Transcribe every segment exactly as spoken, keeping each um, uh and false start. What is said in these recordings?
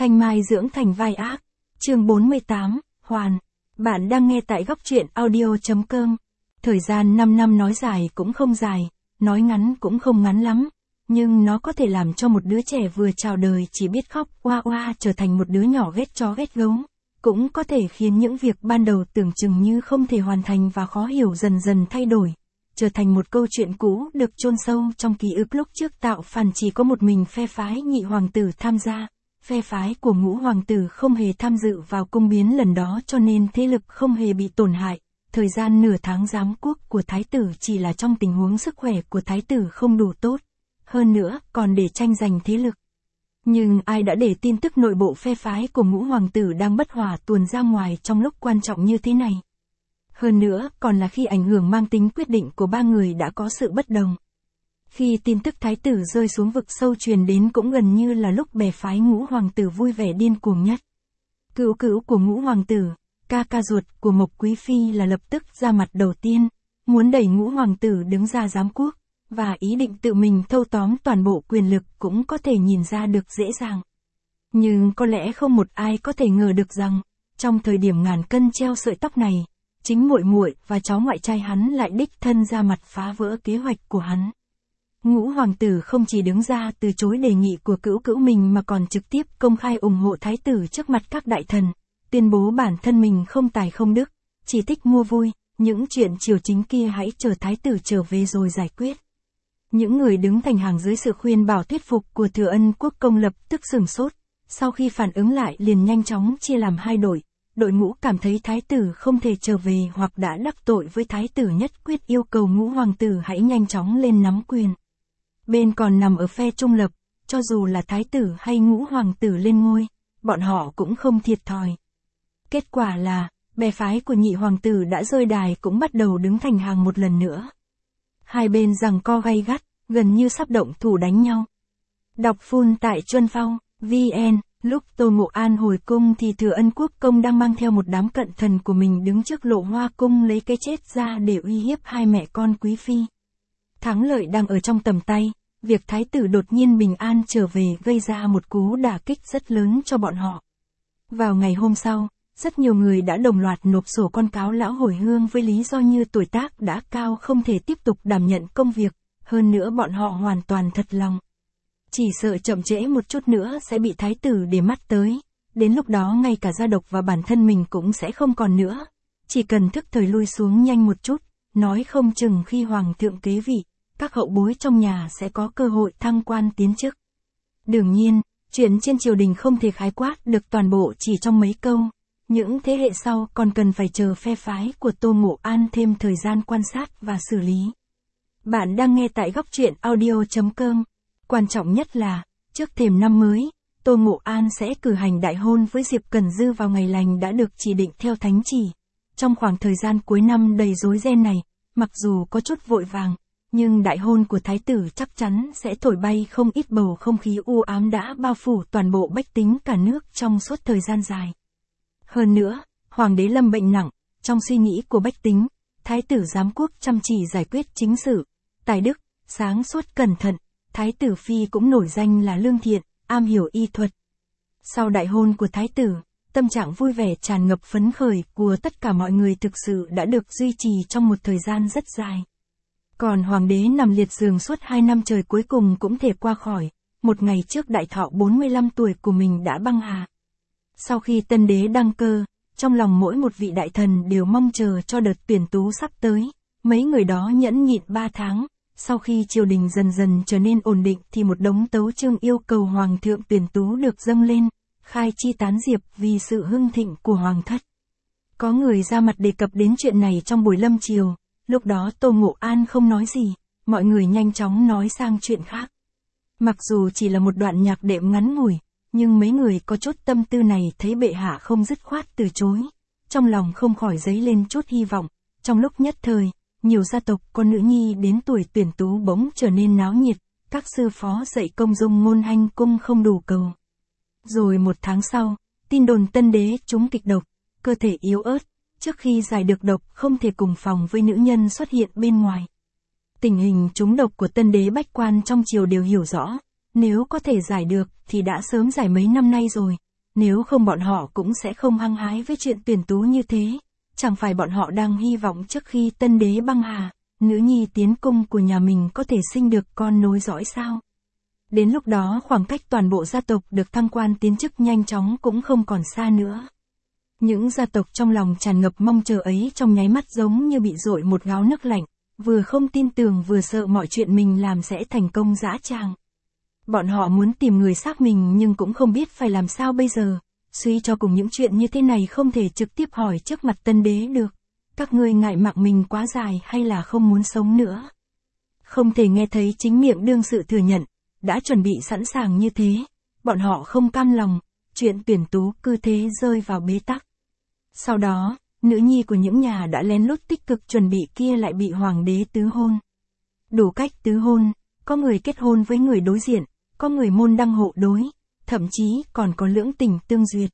Thanh Mai dưỡng thành vai ác. Chương bốn mươi tám, Hoàn. Bạn đang nghe tại góc truyện audio chấm com. Thời gian năm năm nói dài cũng không dài, nói ngắn cũng không ngắn lắm, nhưng nó có thể làm cho một đứa trẻ vừa chào đời chỉ biết khóc oa oa trở thành một đứa nhỏ ghét chó ghét gấu, cũng có thể khiến những việc ban đầu tưởng chừng như không thể hoàn thành và khó hiểu dần dần thay đổi, trở thành một câu chuyện cũ được chôn sâu trong ký ức. Lúc trước tạo phản chỉ có một mình phe phái nhị hoàng tử tham gia. Phe phái của ngũ hoàng tử không hề tham dự vào cung biến lần đó cho nên thế lực không hề bị tổn hại. Thời gian nửa tháng giám quốc của thái tử chỉ là trong tình huống sức khỏe của thái tử không đủ tốt. Hơn nữa, còn để tranh giành thế lực. Nhưng ai đã để tin tức nội bộ phe phái của ngũ hoàng tử đang bất hòa tuồn ra ngoài trong lúc quan trọng như thế này? Hơn nữa, còn là khi ảnh hưởng mang tính quyết định của ba người đã có sự bất đồng. Khi tin tức thái tử rơi xuống vực sâu truyền đến cũng gần như là lúc bè phái ngũ hoàng tử vui vẻ điên cuồng nhất. Cữu cữu của ngũ hoàng tử, ca ca ruột của Mộc Quý Phi là lập tức ra mặt đầu tiên, muốn đẩy ngũ hoàng tử đứng ra giám quốc, và ý định tự mình thâu tóm toàn bộ quyền lực cũng có thể nhìn ra được dễ dàng. Nhưng có lẽ không một ai có thể ngờ được rằng, trong thời điểm ngàn cân treo sợi tóc này, chính muội muội và cháu ngoại trai hắn lại đích thân ra mặt phá vỡ kế hoạch của hắn. Ngũ hoàng tử không chỉ đứng ra từ chối đề nghị của cữu cữu mình mà còn trực tiếp công khai ủng hộ thái tử trước mặt các đại thần, tuyên bố bản thân mình không tài không đức, chỉ thích mua vui, những chuyện triều chính kia hãy chờ thái tử trở về rồi giải quyết. Những người đứng thành hàng dưới sự khuyên bảo thuyết phục của Thừa Ân Quốc công lập tức sửng sốt, sau khi phản ứng lại liền nhanh chóng chia làm hai đội. Đội ngũ cảm thấy thái tử không thể trở về hoặc đã đắc tội với thái tử nhất quyết yêu cầu ngũ hoàng tử hãy nhanh chóng lên nắm quyền. Bên còn nằm ở phe trung lập, cho dù là thái tử hay ngũ hoàng tử lên ngôi, bọn họ cũng không thiệt thòi. Kết quả là, bè phái của nhị hoàng tử đã rơi đài cũng bắt đầu đứng thành hàng một lần nữa. Hai bên giằng co gay gắt, gần như sắp động thủ đánh nhau. Đọc full tại Chuân Phong, vn. Lúc Tô Ngộ An hồi cung thì Thừa Ân Quốc công đang mang theo một đám cận thần của mình đứng trước Lộ Hoa cung lấy cái chết ra để uy hiếp hai mẹ con quý phi. Thắng lợi đang ở trong tầm tay, việc thái tử đột nhiên bình an trở về gây ra một cú đả kích rất lớn cho bọn họ. Vào ngày hôm sau, rất nhiều người đã đồng loạt nộp sổ con cáo lão hồi hương với lý do như tuổi tác đã cao không thể tiếp tục đảm nhận công việc, hơn nữa bọn họ hoàn toàn thật lòng. Chỉ sợ chậm trễ một chút nữa sẽ bị thái tử để mắt tới, đến lúc đó ngay cả gia độc và bản thân mình cũng sẽ không còn nữa, chỉ cần thức thời lui xuống nhanh một chút, nói không chừng khi hoàng thượng kế vị, các hậu bối trong nhà sẽ có cơ hội thăng quan tiến chức. Đương nhiên, chuyện trên triều đình không thể khái quát được toàn bộ chỉ trong mấy câu, những thế hệ sau còn cần phải chờ phe phái của Tô Ngộ An thêm thời gian quan sát và xử lý. Bạn đang nghe tại góc truyện audio chấm com. Quan trọng nhất là, trước thềm năm mới, Tô Ngộ An sẽ cử hành đại hôn với Diệp Cẩn Dư vào ngày lành đã được chỉ định theo thánh chỉ. Trong khoảng thời gian cuối năm đầy rối ren này, mặc dù có chút vội vàng, nhưng đại hôn của thái tử chắc chắn sẽ thổi bay không ít bầu không khí u ám đã bao phủ toàn bộ bách tính cả nước trong suốt thời gian dài. Hơn nữa, hoàng đế lâm bệnh nặng, trong suy nghĩ của bách tính, thái tử giám quốc chăm chỉ giải quyết chính sự, tài đức, sáng suốt cẩn thận. Thái tử phi cũng nổi danh là lương thiện, am hiểu y thuật. Sau đại hôn của thái tử, tâm trạng vui vẻ tràn ngập phấn khởi của tất cả mọi người thực sự đã được duy trì trong một thời gian rất dài. Còn hoàng đế nằm liệt giường suốt hai năm trời cuối cùng cũng thể qua khỏi, một ngày trước đại thọ bốn mươi lăm tuổi của mình đã băng hà. Sau khi tân đế đăng cơ, trong lòng mỗi một vị đại thần đều mong chờ cho đợt tuyển tú sắp tới, mấy người đó nhẫn nhịn ba tháng. Sau khi triều đình dần dần trở nên ổn định thì một đống tấu chương yêu cầu hoàng thượng tuyển tú được dâng lên, khai chi tán diệp vì sự hưng thịnh của hoàng thất. Có người ra mặt đề cập đến chuyện này trong buổi lâm triều, lúc đó Tô Ngộ An không nói gì, mọi người nhanh chóng nói sang chuyện khác. Mặc dù chỉ là một đoạn nhạc đệm ngắn ngủi, nhưng mấy người có chút tâm tư này thấy bệ hạ không dứt khoát từ chối, trong lòng không khỏi dấy lên chút hy vọng, trong lúc nhất thời. Nhiều gia tộc có nữ nhi đến tuổi tuyển tú bỗng trở nên náo nhiệt, các sư phó dạy công dung ngôn hanh cung không đủ cầu. Rồi một tháng sau, tin đồn tân đế trúng kịch độc, cơ thể yếu ớt, trước khi giải được độc không thể cùng phòng với nữ nhân xuất hiện bên ngoài. Tình hình trúng độc của tân đế bách quan trong triều đều hiểu rõ, nếu có thể giải được thì đã sớm giải mấy năm nay rồi, Nếu không bọn họ cũng sẽ không hăng hái với chuyện tuyển tú như thế. Chẳng phải bọn họ đang hy vọng trước khi tân đế băng hà, nữ nhi tiến cung của nhà mình có thể sinh được con nối dõi sao? Đến lúc đó khoảng cách toàn bộ gia tộc được thăng quan tiến chức nhanh chóng cũng không còn xa nữa. Những gia tộc trong lòng tràn ngập mong chờ ấy trong nháy mắt giống như bị dội một gáo nước lạnh, vừa không tin tưởng vừa sợ mọi chuyện mình làm sẽ thành công dã tràng. Bọn họ muốn tìm người xác mình nhưng cũng không biết phải làm sao bây giờ, suy cho cùng những chuyện như thế này không thể trực tiếp hỏi trước mặt tân đế được. Các ngươi ngại mạng mình quá dài hay là không muốn sống nữa? Không thể nghe thấy chính miệng đương sự thừa nhận, đã chuẩn bị sẵn sàng như thế, bọn họ không cam lòng, chuyện tuyển tú cứ thế rơi vào bế tắc. Sau đó, nữ nhi của những nhà đã lén lút tích cực chuẩn bị kia lại bị hoàng đế tứ hôn. Đủ cách tứ hôn, có người kết hôn với người đối diện, có người môn đăng hộ đối, thậm chí còn có lưỡng tình tương duyệt.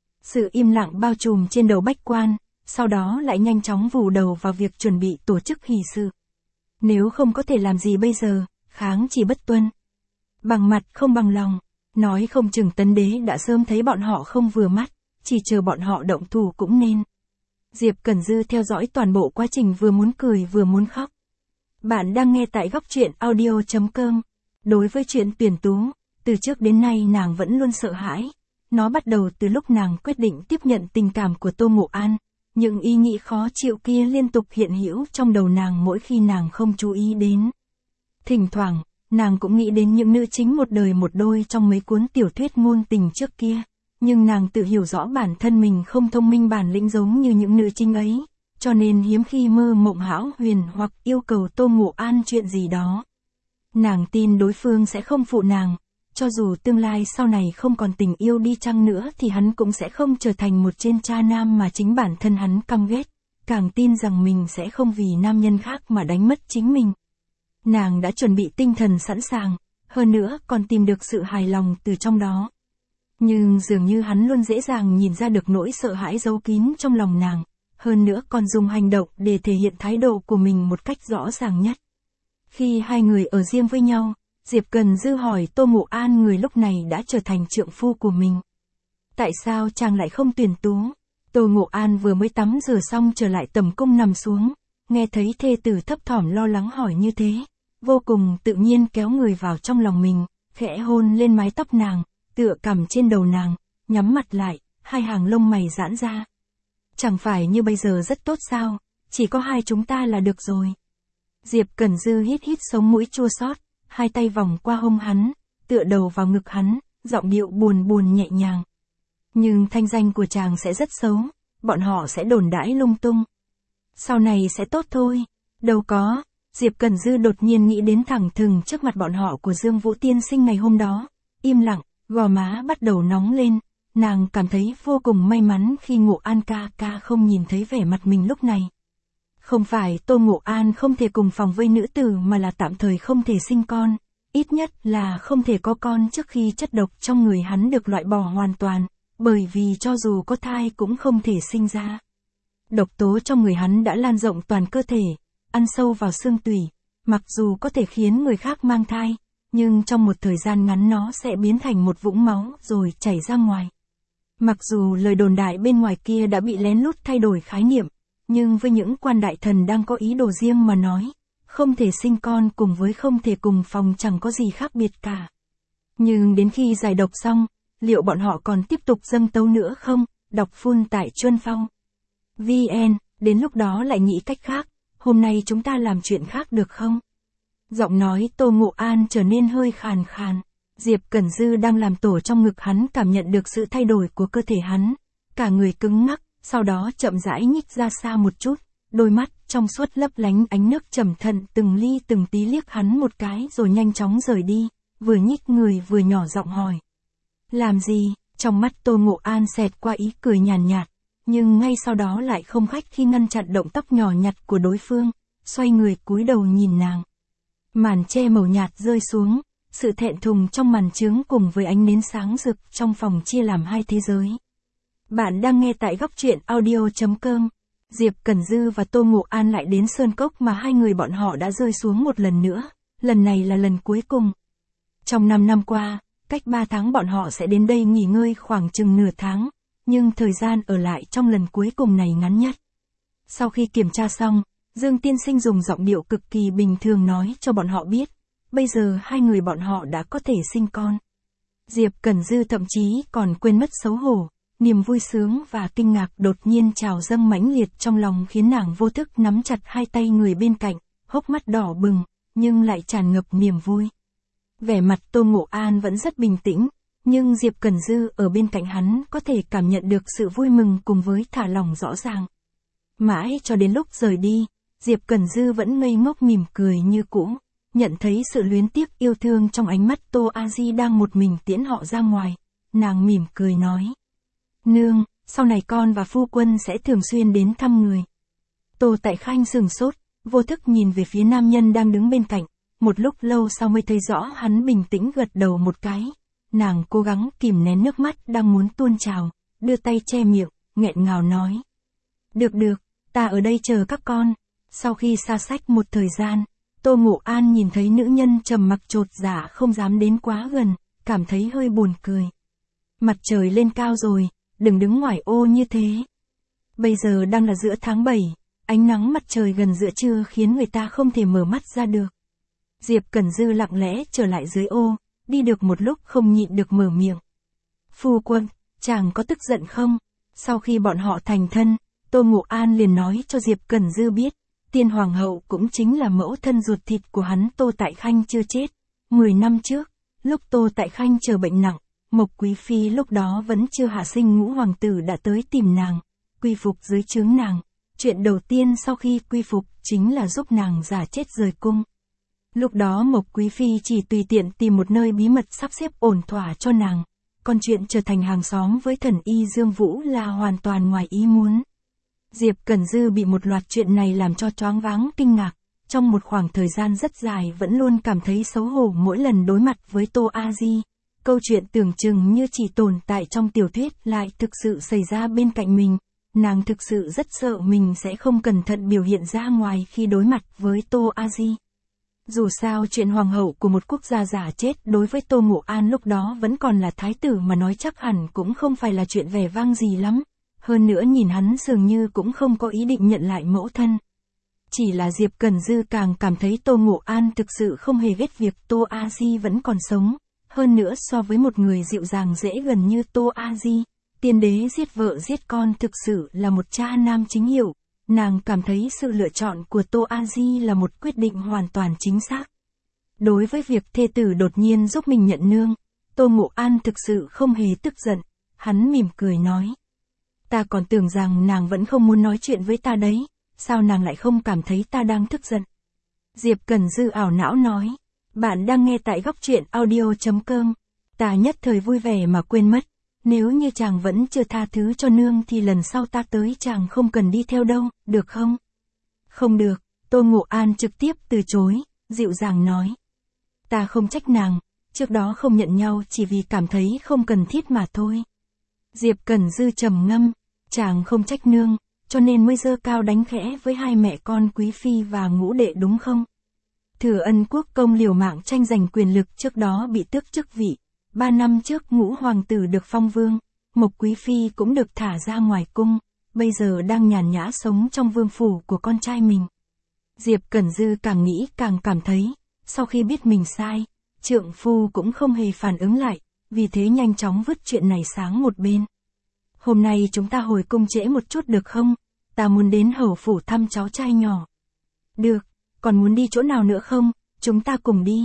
Sự im lặng bao trùm trên đầu bách quan, sau đó lại nhanh chóng vùi đầu vào việc chuẩn bị tổ chức hỷ sự. Nếu không có thể làm gì bây giờ, kháng chỉ bất tuân. Bằng mặt không bằng lòng, nói không chừng tân đế đã sớm thấy bọn họ không vừa mắt, chỉ chờ bọn họ động thủ cũng nên. Diệp Cẩn Dư theo dõi toàn bộ quá trình vừa muốn cười vừa muốn khóc. Bạn đang nghe tại góc truyện audio chấm com. Đối với chuyện tuyển tú, từ trước đến nay nàng vẫn luôn sợ hãi. Nó bắt đầu từ lúc nàng quyết định tiếp nhận tình cảm của Tô Ngộ An. Những ý nghĩ khó chịu kia liên tục hiện hữu trong đầu nàng mỗi khi nàng không chú ý đến. Thỉnh thoảng, nàng cũng nghĩ đến những nữ chính một đời một đôi trong mấy cuốn tiểu thuyết ngôn tình trước kia. Nhưng nàng tự hiểu rõ bản thân mình không thông minh bản lĩnh giống như những nữ chính ấy, cho nên hiếm khi mơ mộng hão huyền hoặc yêu cầu Tô Ngộ An chuyện gì đó. Nàng tin đối phương sẽ không phụ nàng, cho dù tương lai sau này không còn tình yêu đi chăng nữa thì hắn cũng sẽ không trở thành một tên cha nam mà chính bản thân hắn căm ghét, càng tin rằng mình sẽ không vì nam nhân khác mà đánh mất chính mình. Nàng đã chuẩn bị tinh thần sẵn sàng, hơn nữa còn tìm được sự hài lòng từ trong đó. Nhưng dường như hắn luôn dễ dàng nhìn ra được nỗi sợ hãi giấu kín trong lòng nàng, hơn nữa còn dùng hành động để thể hiện thái độ của mình một cách rõ ràng nhất. Khi hai người ở riêng với nhau, Diệp Cần Dư hỏi Tô Ngộ An người lúc này đã trở thành trượng phu của mình. Tại sao chàng lại không tuyển tú? Tô Ngộ An vừa mới tắm rửa xong trở lại tầm cung nằm xuống, nghe thấy thê tử thấp thỏm lo lắng hỏi như thế, vô cùng tự nhiên kéo người vào trong lòng mình, khẽ hôn lên mái tóc nàng, tựa cằm trên đầu nàng, nhắm mặt lại, hai hàng lông mày giãn ra. Chẳng phải như bây giờ rất tốt sao, chỉ có hai chúng ta là được rồi. Diệp Cẩn Dư hít hít sống mũi chua xót, hai tay vòng qua hông hắn, tựa đầu vào ngực hắn, giọng điệu buồn buồn nhẹ nhàng. Nhưng thanh danh của chàng sẽ rất xấu, bọn họ sẽ đồn đãi lung tung. Sau này sẽ tốt thôi, đâu có. Diệp Cẩn Dư đột nhiên nghĩ đến thẳng thừng trước mặt bọn họ của Dương Vũ tiên sinh ngày hôm đó, im lặng, gò má bắt đầu nóng lên, nàng cảm thấy vô cùng may mắn khi Ngộ An ca ca không nhìn thấy vẻ mặt mình lúc này. Không phải Tô Ngộ An không thể cùng phòng với nữ tử mà là tạm thời không thể sinh con, ít nhất là không thể có con trước khi chất độc trong người hắn được loại bỏ hoàn toàn, bởi vì cho dù có thai cũng không thể sinh ra. Độc tố trong người hắn đã lan rộng toàn cơ thể, ăn sâu vào xương tủy, mặc dù có thể khiến người khác mang thai, nhưng trong một thời gian ngắn nó sẽ biến thành một vũng máu rồi chảy ra ngoài. Mặc dù lời đồn đại bên ngoài kia đã bị lén lút thay đổi khái niệm, nhưng với những quan đại thần đang có ý đồ riêng mà nói, không thể sinh con cùng với không thể cùng phòng chẳng có gì khác biệt cả. Nhưng đến khi giải độc xong, liệu bọn họ còn tiếp tục dâng tấu nữa không? Đọc full tại Chuân Phong. vê en, đến lúc đó lại nghĩ cách khác, hôm nay chúng ta làm chuyện khác được không? Giọng nói Tô Ngộ An trở nên hơi khàn khàn. Diệp Cẩn Dư đang làm tổ trong ngực hắn cảm nhận được sự thay đổi của cơ thể hắn. Cả người cứng ngắc, sau đó chậm rãi nhích ra xa một chút. Đôi mắt trong suốt lấp lánh ánh nước cẩn thận từng ly từng tí liếc hắn một cái rồi nhanh chóng rời đi. Vừa nhích người vừa nhỏ giọng hỏi. Làm gì? Trong mắt Tô Ngộ An xẹt qua ý cười nhàn nhạt, nhạt. Nhưng ngay sau đó lại không khách khi ngăn chặn động tác nhỏ nhặt của đối phương. Xoay người cúi đầu nhìn nàng. Màn che màu nhạt rơi xuống, sự thẹn thùng trong màn trướng cùng với ánh nến sáng rực trong phòng chia làm hai thế giới. Bạn đang nghe tại góc truyện audio chấm com. Diệp Cẩn Dư và Tô Ngộ An lại đến sơn cốc mà hai người bọn họ đã rơi xuống một lần nữa, lần này là lần cuối cùng. Trong năm năm qua, Cách ba tháng bọn họ sẽ đến đây nghỉ ngơi khoảng chừng nửa tháng, nhưng thời gian ở lại trong lần cuối cùng này ngắn nhất. Sau khi kiểm tra xong, Dương tiên sinh dùng giọng điệu cực kỳ bình thường nói cho bọn họ biết, bây giờ hai người bọn họ đã có thể sinh con. Diệp Cẩn Dư thậm chí còn quên mất xấu hổ, niềm vui sướng và kinh ngạc đột nhiên trào dâng mãnh liệt trong lòng khiến nàng vô thức nắm chặt hai tay người bên cạnh, hốc mắt đỏ bừng, nhưng lại tràn ngập niềm vui. Vẻ mặt Tô Ngộ An vẫn rất bình tĩnh, nhưng Diệp Cẩn Dư ở bên cạnh hắn có thể cảm nhận được sự vui mừng cùng với thả lỏng rõ ràng. Mãi cho đến lúc rời đi, Diệp Cẩn Dư vẫn ngây ngốc mỉm cười như cũ, nhận thấy sự luyến tiếc yêu thương trong ánh mắt Tô A Di đang một mình tiễn họ ra ngoài, nàng mỉm cười nói. Nương, sau này con và phu quân sẽ thường xuyên đến thăm người. Tô Tại Khanh sừng sốt, vô thức nhìn về phía nam nhân đang đứng bên cạnh, một lúc lâu sau mới thấy rõ hắn bình tĩnh gật đầu một cái. Nàng cố gắng kìm nén nước mắt đang muốn tuôn trào, đưa tay che miệng, nghẹn ngào nói. Được được, ta ở đây chờ các con. Sau khi xa cách một thời gian, Tô Ngộ An nhìn thấy nữ nhân trầm mặc chột dạ không dám đến quá gần, cảm thấy hơi buồn cười. Mặt trời lên cao rồi, đừng đứng ngoài ô như thế. Bây giờ đang là giữa tháng bảy, ánh nắng mặt trời gần giữa trưa khiến người ta không thể mở mắt ra được. Diệp Cẩn Dư lặng lẽ trở lại dưới ô, đi được một lúc không nhịn được mở miệng. Phu quân, chàng có tức giận không? Sau khi bọn họ thành thân, Tô Ngộ An liền nói cho Diệp Cẩn Dư biết, Tiên Hoàng hậu cũng chính là mẫu thân ruột thịt của hắn Tô Tại Khanh chưa chết. Mười năm trước, lúc Tô Tại Khanh chờ bệnh nặng, Mộc Quý Phi lúc đó vẫn chưa hạ sinh ngũ hoàng tử đã tới tìm nàng, quy phục dưới trướng nàng. Chuyện đầu tiên sau khi quy phục chính là giúp nàng giả chết rời cung. Lúc đó Mộc Quý Phi chỉ tùy tiện tìm một nơi bí mật sắp xếp ổn thỏa cho nàng, còn chuyện trở thành hàng xóm với thần y Dương Vũ là hoàn toàn ngoài ý muốn. Diệp Cẩn Dư bị một loạt chuyện này làm cho choáng váng kinh ngạc, trong một khoảng thời gian rất dài vẫn luôn cảm thấy xấu hổ mỗi lần đối mặt với Tô A Di. Câu chuyện tưởng chừng như chỉ tồn tại trong tiểu thuyết lại thực sự xảy ra bên cạnh mình, nàng thực sự rất sợ mình sẽ không cẩn thận biểu hiện ra ngoài khi đối mặt với Tô A Di. Dù sao chuyện hoàng hậu của một quốc gia giả chết đối với Tô Ngộ An lúc đó vẫn còn là thái tử mà nói chắc hẳn cũng không phải là chuyện vẻ vang gì lắm. Hơn nữa nhìn hắn dường như cũng không có ý định nhận lại mẫu thân. Chỉ là Diệp Cẩn Dư càng cảm thấy Tô Ngộ An thực sự không hề ghét việc Tô A Di vẫn còn sống. Hơn nữa so với một người dịu dàng dễ gần như Tô A Di, tiên đế giết vợ giết con thực sự là một cha nam chính hiệu. Nàng cảm thấy sự lựa chọn của Tô A Di là một quyết định hoàn toàn chính xác. Đối với việc thê tử đột nhiên giúp mình nhận nương, Tô Ngộ An thực sự không hề tức giận, hắn mỉm cười nói. Ta còn tưởng rằng nàng vẫn không muốn nói chuyện với ta đấy, sao nàng lại không cảm thấy ta đang tức giận? Diệp Cẩn Dư ảo não nói, bạn đang nghe tại góc truyện audio chấm com, ta nhất thời vui vẻ mà quên mất, nếu như chàng vẫn chưa tha thứ cho nương thì lần sau ta tới chàng không cần đi theo đâu, được không? Không được, Tô Ngộ An trực tiếp từ chối, dịu dàng nói. Ta không trách nàng, trước đó không nhận nhau chỉ vì cảm thấy không cần thiết mà thôi. Diệp Cẩn Dư trầm ngâm, chàng không trách nương, cho nên mới dơ cao đánh khẽ với hai mẹ con Quý Phi và Ngũ Đệ đúng không? Thừa Ân quốc công liều mạng tranh giành quyền lực trước đó bị tước chức vị, ba năm trước Ngũ hoàng tử được phong vương, Mộc Quý Phi cũng được thả ra ngoài cung, bây giờ đang nhàn nhã sống trong vương phủ của con trai mình. Diệp Cẩn Dư càng nghĩ càng cảm thấy, sau khi biết mình sai, trượng phu cũng không hề phản ứng lại, vì thế nhanh chóng vứt chuyện này sang một bên. Hôm nay chúng ta hồi cung trễ một chút được không? Ta muốn đến hầu phủ thăm cháu trai nhỏ. Được, còn muốn đi chỗ nào nữa không? Chúng ta cùng đi.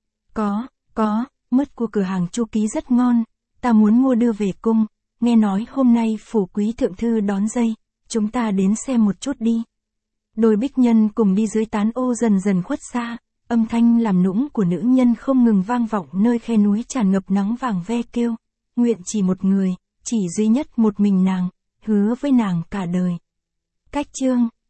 Có, có, mứt của cửa hàng Chu Ký rất ngon, ta muốn mua đưa về cung, nghe nói hôm nay phủ quý thượng thư đón dây, chúng ta đến xem một chút đi. Đôi bích nhân cùng đi dưới tán ô dần dần khuất xa, âm thanh làm nũng của nữ nhân không ngừng vang vọng nơi khe núi tràn ngập nắng vàng ve kêu, nguyện chỉ một người, chỉ duy nhất một mình nàng, hứa với nàng cả đời. Cách chương